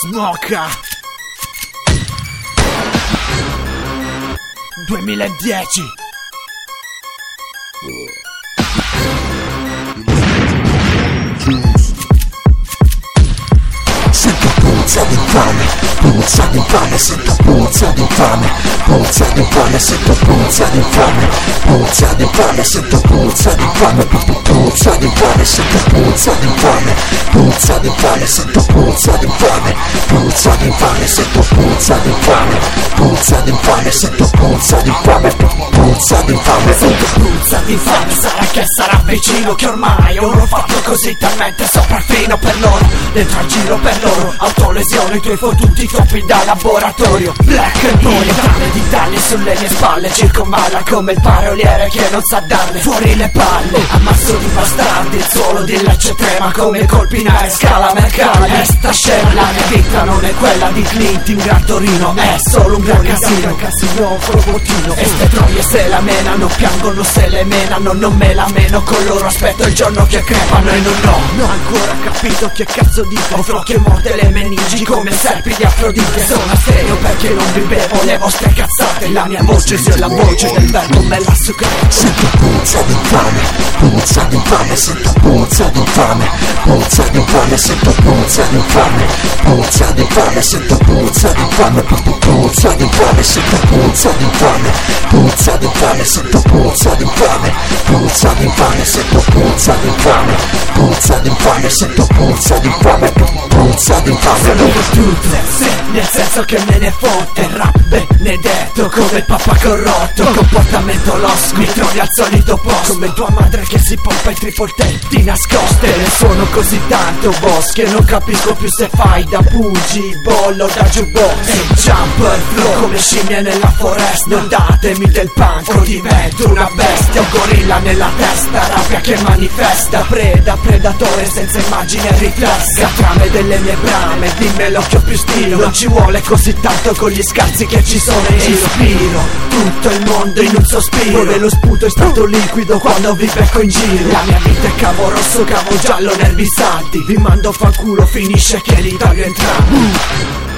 Smoca 2010. Sento puzza di fame, puzza di fame, sento puzza di fame, puzza di fame, sento puzza di fame, puzza di fame, sento puzza di fame, puzza di fame, sento puzza di fame, puzza di fame, sento puzza di fame, puzza di fame, sento puzza di fame, puzza di fame, sento puzza di fame, puzza di fame, sento puzza di fame. Sarà che sarà vicino che ormai ho fatto così talmente sopraffino per loro, dentro al giro per loro, autolesione, i tuoi fottuti topi da laboratorio. Black and boy, tane di tagli sulle mie spalle, circonvalla come il paroliere che non sa darle fuori le palle. Ammasso di bastardi, il suolo di Lecce trema come colpi in aria, scala mercale. Sta scena, la mia vita non è quella di Clint in Gran Torino, è solo un gran casino, con bottino. E ste troie se la menano, piangono se le menano, non me la meno con loro, aspetto il giorno che crepano e non ho ancora capito che cazzo dico. Ho flow che morde le meningi come serpi di Afrodite. Sono serio perché non vi bevo le vostre cazzate, la mia voce sia la voce del verbo me la succate. Sento puzza di fame, puzza di fame, sento puzza di fame, puzza di fame, sento puzza di fame, puzza di fame, sento puzza di fame, puzza di fame, sento puzza di fame, puzza di fame, sento puzza di fame, puzza di fame, sento puzza di fame, puzza di fame, sento puzza di fame, puzza di fame. Sono tutto, sì, nel senso che me ne fotte, rap benedetto come il papà corrotto, comportamento losco, mi trovi al solito posto, come tua madre che si pompa i triple tape di nascoste. Ne suono così tanto boss che non capisco più se fai da bugi, bollo da jukebox e jumper flow come scimmie nella foresta. Non datemi del punk o divento una bestia, un gorilla nella testa, rabbia che manifesta, preda, predatore senza immagine riflessa, trame delle mie brame, dimmi l'occhio più stilo, non ci vuole così tanto con gli scarsi che ci sono in giro. Ispiro tutto il mondo in un sospiro, dove lo sputo è stato liquido quando vi becco in giro. La mia vita è cavo rosso, cavo giallo, nervi salti, vi mando fanculo, finisce che li taglio entrambi.